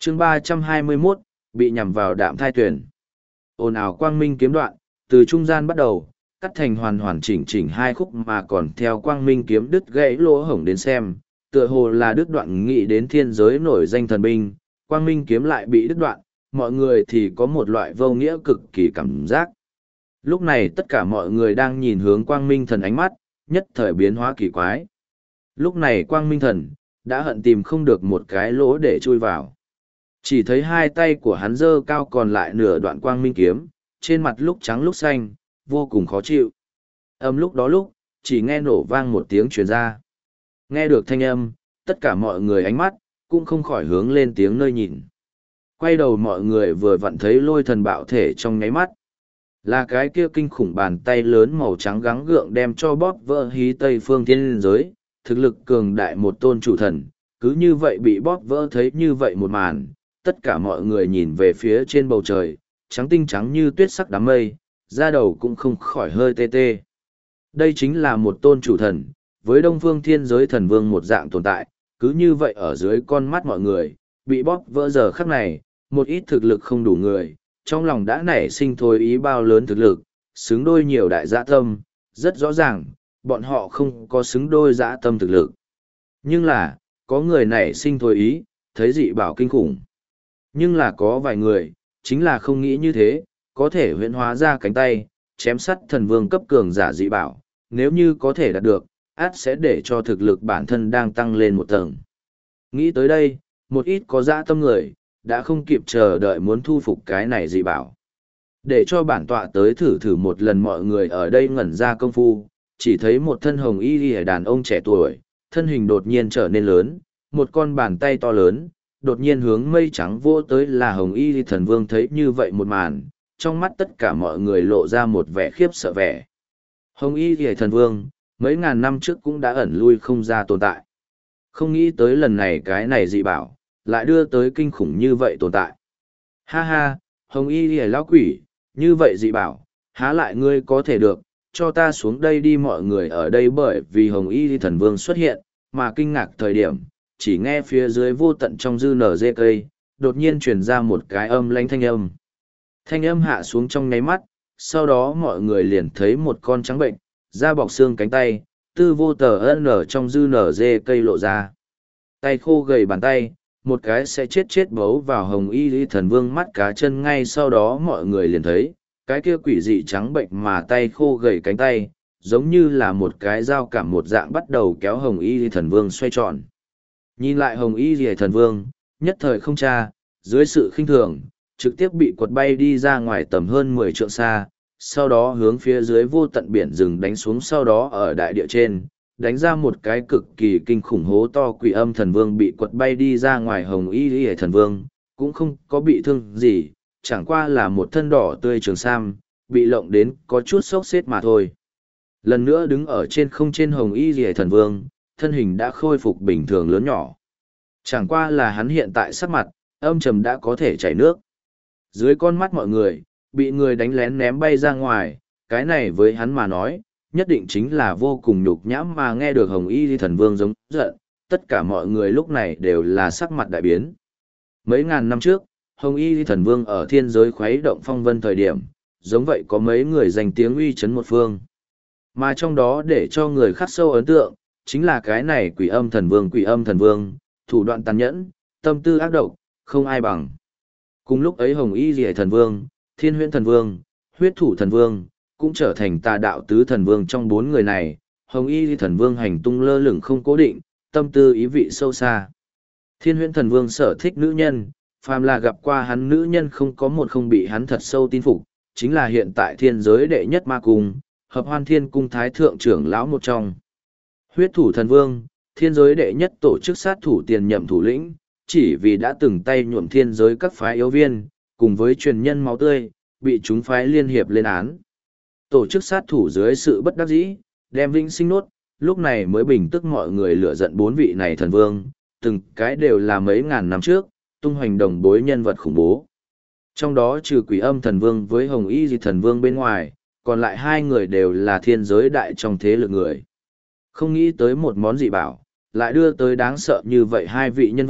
chương 321, bị nhằm vào đạm thai tuyển. Ồn ào quang minh kiếm đoạn, từ trung gian bắt đầu, cắt thành hoàn hoàn chỉnh chỉnh hai khúc mà còn theo quang minh kiếm đứt gãy lỗ hổng đến xem, tựa hồ là đứt đoạn nghĩ đến thiên giới nổi danh thần binh, quang minh kiếm lại bị đứt đoạn, mọi người thì có một loại vô nghĩa cực kỳ cảm giác. Lúc này tất cả mọi người đang nhìn hướng quang minh thần ánh mắt, nhất thời biến hóa kỳ quái. Lúc này quang minh thần, đã hận tìm không được một cái lỗ để chui vào. Chỉ thấy hai tay của hắn giơ cao còn lại nửa đoạn quang minh kiếm, trên mặt lúc trắng lúc xanh, vô cùng khó chịu. Lúc đó chỉ nghe nổ vang một tiếng truyền ra. Nghe được thanh âm, tất cả mọi người ánh mắt, cũng không khỏi hướng lên tiếng nơi nhìn. Quay đầu mọi người vừa vặn thấy lôi thần bạo thể trong nháy mắt. Là cái kia kinh khủng bàn tay lớn màu trắng gắng gượng đem cho bóp vỡ hí Tây Phương Thiên Giới, thực lực cường đại một tôn chủ thần, cứ như vậy bị bóp vỡ thấy như vậy một màn, tất cả mọi người nhìn về phía trên bầu trời, trắng tinh trắng như tuyết sắc đám mây, da đầu cũng không khỏi hơi tê tê. Đây chính là một tôn chủ thần, với Đông Phương Thiên Giới thần vương một dạng tồn tại, cứ như vậy ở dưới con mắt mọi người, bị bóp vỡ giờ khắc này, một ít thực lực không đủ người, trong lòng đã nảy sinh thôi ý bao lớn thực lực, xứng đôi nhiều đại dã tâm, rất rõ ràng, bọn họ không có xứng đôi dã tâm thực lực. Nhưng là, có người nảy sinh thôi ý, thấy dị bảo kinh khủng. Nhưng là có vài người, chính là không nghĩ như thế, có thể huyễn hóa ra cánh tay, chém sắt thần vương cấp cường giả dị bảo, nếu như có thể đạt được, át sẽ để cho thực lực bản thân đang tăng lên một tầng. Nghĩ tới đây, một ít có dã tâm người, đã không kịp chờ đợi muốn thu phục cái này dị bảo. Để cho bản tọa tới thử một lần, mọi người ở đây ngẩn ra công phu, chỉ thấy một thân hồng y lìa đàn ông trẻ tuổi, thân hình đột nhiên trở nên lớn, một con bàn tay to lớn, đột nhiên hướng mây trắng vô tới là hồng y thần vương. Thấy như vậy một màn, trong mắt tất cả mọi người lộ ra một vẻ khiếp sợ vẻ. Hồng y lìa thần vương, mấy ngàn năm trước cũng đã ẩn lui không ra tồn tại. Không nghĩ tới lần này cái này dị bảo, lại đưa tới kinh khủng như vậy tồn tại. Ha ha, hồng y lìa lão quỷ, như vậy dị bảo, há lại ngươi có thể được, cho ta xuống đây đi. Mọi người ở đây bởi vì hồng y thần vương xuất hiện, mà kinh ngạc thời điểm, chỉ nghe phía dưới vô tận trong dư nở dê cây, đột nhiên truyền ra một cái âm lãnh thanh âm. Thanh âm hạ xuống trong nháy mắt, sau đó mọi người liền thấy một con trắng bệnh, da bọc xương cánh tay, tư vô tờ ân ở trong dư nở dê cây lộ ra. Tay khô gầy bàn tay, một cái sẽ chết bấu vào hồng y lý thần vương mắt cá chân. Ngay sau đó mọi người liền thấy, cái kia quỷ dị trắng bệnh mà tay khô gầy cánh tay, giống như là một cái dao cảm một dạng bắt đầu kéo hồng y lý thần vương xoay tròn. Nhìn lại hồng y lý thần vương, nhất thời không tra, dưới sự khinh thường, trực tiếp bị quật bay đi ra ngoài tầm hơn 10 trượng xa, sau đó hướng phía dưới vô tận biển rừng đánh xuống, sau đó ở đại địa trên, đánh ra một cái cực kỳ kinh khủng hố to. Quỷ âm thần vương bị quật bay đi ra ngoài, hồng y lý thần vương cũng không có bị thương gì, chẳng qua là một thân đỏ tươi trường sam, bị lộng đến có chút sốc xếp mà thôi. Lần nữa đứng ở trên không trên hồng y lý thần vương, thân hình đã khôi phục bình thường lớn nhỏ. Chẳng qua là hắn hiện tại sắc mặt, âm trầm đã có thể chảy nước. Dưới con mắt mọi người, bị người đánh lén ném bay ra ngoài, cái này với hắn mà nói, nhất định chính là vô cùng nhục nhã. Mà nghe được hồng y thần vương giống giận, tất cả mọi người lúc này đều là sắc mặt đại biến. Mấy ngàn năm trước, hồng y thần vương ở thiên giới khuấy động phong vân thời điểm, giống vậy có mấy người giành tiếng uy chấn một phương. Mà trong đó để cho người khắc sâu ấn tượng, chính là cái này quỷ âm thần vương. Quỷ âm thần vương, thủ đoạn tàn nhẫn, tâm tư ác độc, không ai bằng. Cùng lúc ấy hồng y rìa thần vương, thiên huyễn thần vương, huyết thủ thần vương, cũng trở thành tà đạo tứ thần vương. Trong 4 người này, hồng y thần vương hành tung lơ lửng không cố định, tâm tư ý vị sâu xa. Thiên huyễn thần vương sở thích nữ nhân, phàm là gặp qua hắn nữ nhân không có một không bị hắn thật sâu tin phục, chính là hiện tại thiên giới đệ nhất ma cung, hợp hoan thiên cung thái thượng trưởng lão một trong. Huyết thủ thần vương, thiên giới đệ nhất tổ chức sát thủ tiền nhậm thủ lĩnh, chỉ vì đã từng tay nhuộm thiên giới các phái yếu viên, cùng với truyền nhân máu tươi, bị chúng phái liên hiệp lên án. Tổ chức sát thủ dưới sự bất đắc dĩ, đem vĩnh sinh nốt, lúc này mới bình tức mọi người lửa giận. 4 vị này thần vương, từng cái đều là mấy ngàn năm trước, tung hoành đồng bối nhân vật khủng bố. Trong đó trừ quỷ âm thần vương với hồng y dị thần vương bên ngoài, còn lại 2 người đều là thiên giới đại trong thế lực người. Không nghĩ tới một món dị bảo, lại đưa tới đáng sợ như vậy 2 vị nhân vật,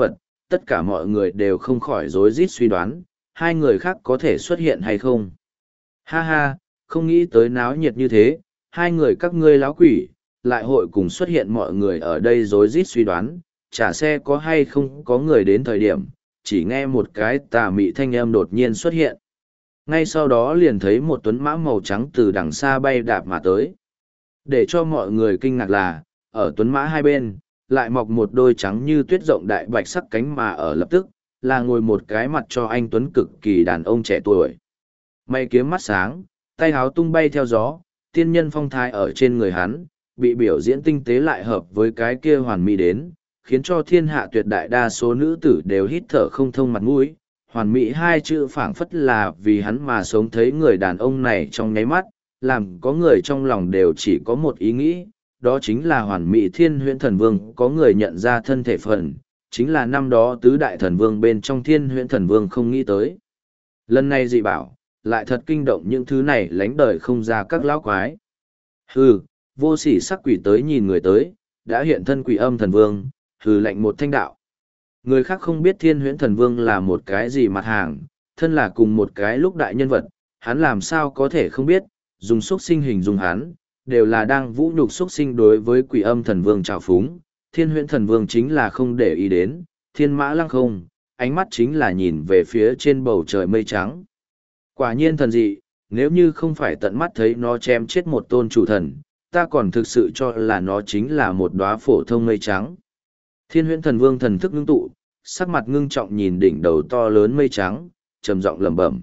tất cả mọi người đều không khỏi rối rít suy đoán, hai người khác có thể xuất hiện hay không. Ha ha, không nghĩ tới náo nhiệt như thế, hai người các ngươi láo quỷ, lại hội cùng xuất hiện mọi người ở đây rối rít suy đoán, trả xe có hay không có người đến thời điểm, chỉ nghe một cái tà mị thanh âm đột nhiên xuất hiện. Ngay sau đó liền thấy một tuấn mã màu trắng từ đằng xa bay đạp mà tới. Để cho mọi người kinh ngạc là, ở tuấn mã hai bên, lại mọc một đôi trắng như tuyết rộng đại bạch sắc cánh mà ở lập tức, là ngồi một cái mặt cho anh tuấn cực kỳ đàn ông trẻ tuổi. Mày kiếm mắt sáng, tay háo tung bay theo gió, tiên nhân phong thái ở trên người hắn, bị biểu diễn tinh tế lại hợp với cái kia hoàn mỹ đến, khiến cho thiên hạ tuyệt đại đa số nữ tử đều hít thở không thông mặt mũi. Hoàn mỹ hai chữ phảng phất là vì hắn mà sống, thấy người đàn ông này trong nháy mắt, làm có người trong lòng đều chỉ có một ý nghĩ, đó chính là hoàn mỹ thiên huyễn thần vương. Có người nhận ra thân thể phần, chính là năm đó tứ đại thần vương bên trong thiên huyễn thần vương không nghĩ tới. Lần này dị bảo, lại thật kinh động những thứ này lánh đời không ra các lão quái. Hừ, vô sỉ sắc quỷ tới nhìn người tới, đã hiện thân quỷ âm thần vương, hừ lạnh một thanh đạo. Người khác không biết thiên huyễn thần vương là một cái gì mặt hàng, thân là cùng một cái lúc đại nhân vật, hắn làm sao có thể không biết, dùng xuất sinh hình dung hắn, đều là đang vũ nhục xuất sinh. Đối với quỷ âm thần vương trào phúng, thiên huyễn thần vương chính là không để ý đến, thiên mã lăng không, ánh mắt chính là nhìn về phía trên bầu trời mây trắng. Quả nhiên thần dị, nếu như không phải tận mắt thấy nó chém chết một tôn chủ thần, ta còn thực sự cho là nó chính là một đóa phổ thông mây trắng. Thiên huyễn thần vương thần thức ngưng tụ, sắc mặt ngưng trọng nhìn đỉnh đầu to lớn mây trắng, trầm giọng lẩm bẩm.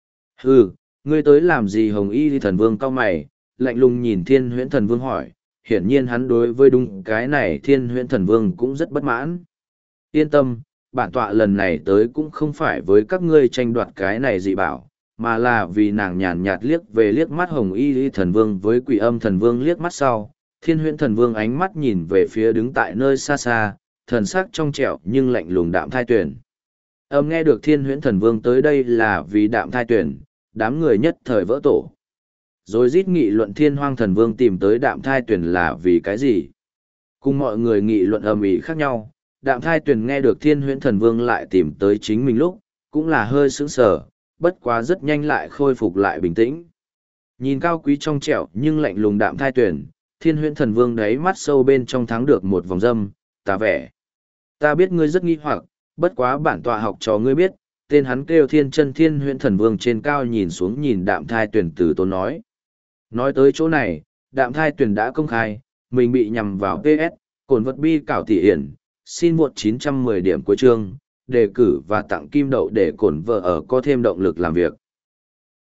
Hừ, ngươi tới làm gì? Hồng y thần vương cau mày, lạnh lùng nhìn thiên huyễn thần vương hỏi, hiển nhiên hắn đối với đúng cái này thiên huyễn thần vương cũng rất bất mãn. Yên tâm, bản tọa lần này tới cũng không phải với các ngươi tranh đoạt cái này dị bảo, mà là vì nàng nhàn nhạt liếc về liếc mắt hồng y thần vương với quỷ âm thần vương liếc mắt sau, thiên huyễn thần vương ánh mắt nhìn về phía đứng tại nơi xa xa, thần sắc trong trẻo nhưng lạnh lùng Đạm Thai Tuyển. Nghe được thiên huyễn thần vương tới đây là vì Đạm Thai Tuyển, đám người nhất thời vỡ tổ. Rồi rít nghị luận thiên hoang thần vương tìm tới Đạm Thai Tuyển là vì cái gì. Cùng mọi người nghị luận ầm ĩ khác nhau, Đạm Thai Tuyển nghe được thiên huyễn thần vương lại tìm tới chính mình lúc, cũng là hơi sững sờ, bất quá rất nhanh lại khôi phục lại bình tĩnh. Nhìn cao quý trong trẻo nhưng lạnh lùng Đạm Thai Tuyển, thiên huyễn thần vương đáy mắt sâu bên trong thắng được một vòng dâm, tà vẻ. Ta biết ngươi rất nghi hoặc, bất quá bản tọa học cho ngươi biết, tên hắn kêu Thiên Chân Thiên Huyễn Thần Vương. Trên cao nhìn xuống nhìn Đạm Thai Tuyển từ tốn nói. Nói tới chỗ này, Đạm Thai Tuyển đã công khai, mình bị nhằm vào PS, cổn vật bi cảo tỷ hiển, xin vượt 910 điểm cuối chương, đề cử và tặng kim đậu để cổn vợ ở có thêm động lực làm việc.